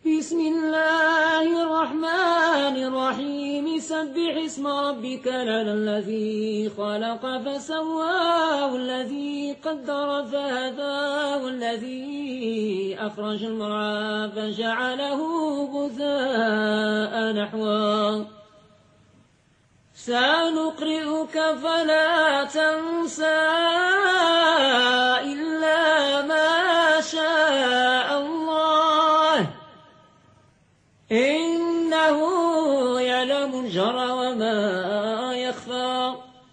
بسم الله الرحمن الرحيم سبح اسم ربك الأعلى الذي خلق فسوى والذي قدر فهدى والذي أخرج المرعى فجعله غثاء نحوا سنقرئك فلا تنسى إلا ما شاء الله إنه يعلم الجهر وما يخفى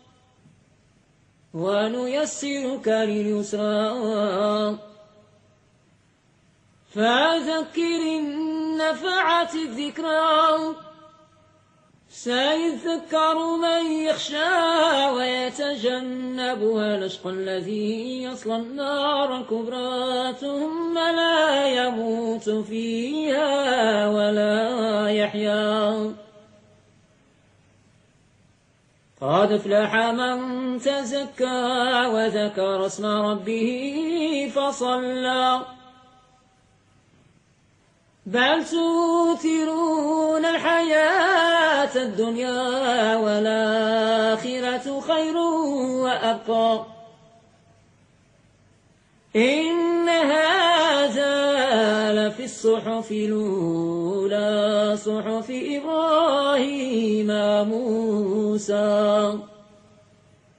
ونيسرك لليسرى فذكر إن نفعت الذكرى سيذكر من يخشى ويتجنبها الأشقى الذي يصلى النار الكبرى ثم لا يموت فيها ولا يحيا قد أفلح من تزكى وذكر اسم ربه فصلى بل تؤثرون الحياة الدنيا والآخرة خير وأبقى إن هذا لفي الصحف الأولى صحف إبراهيم موسى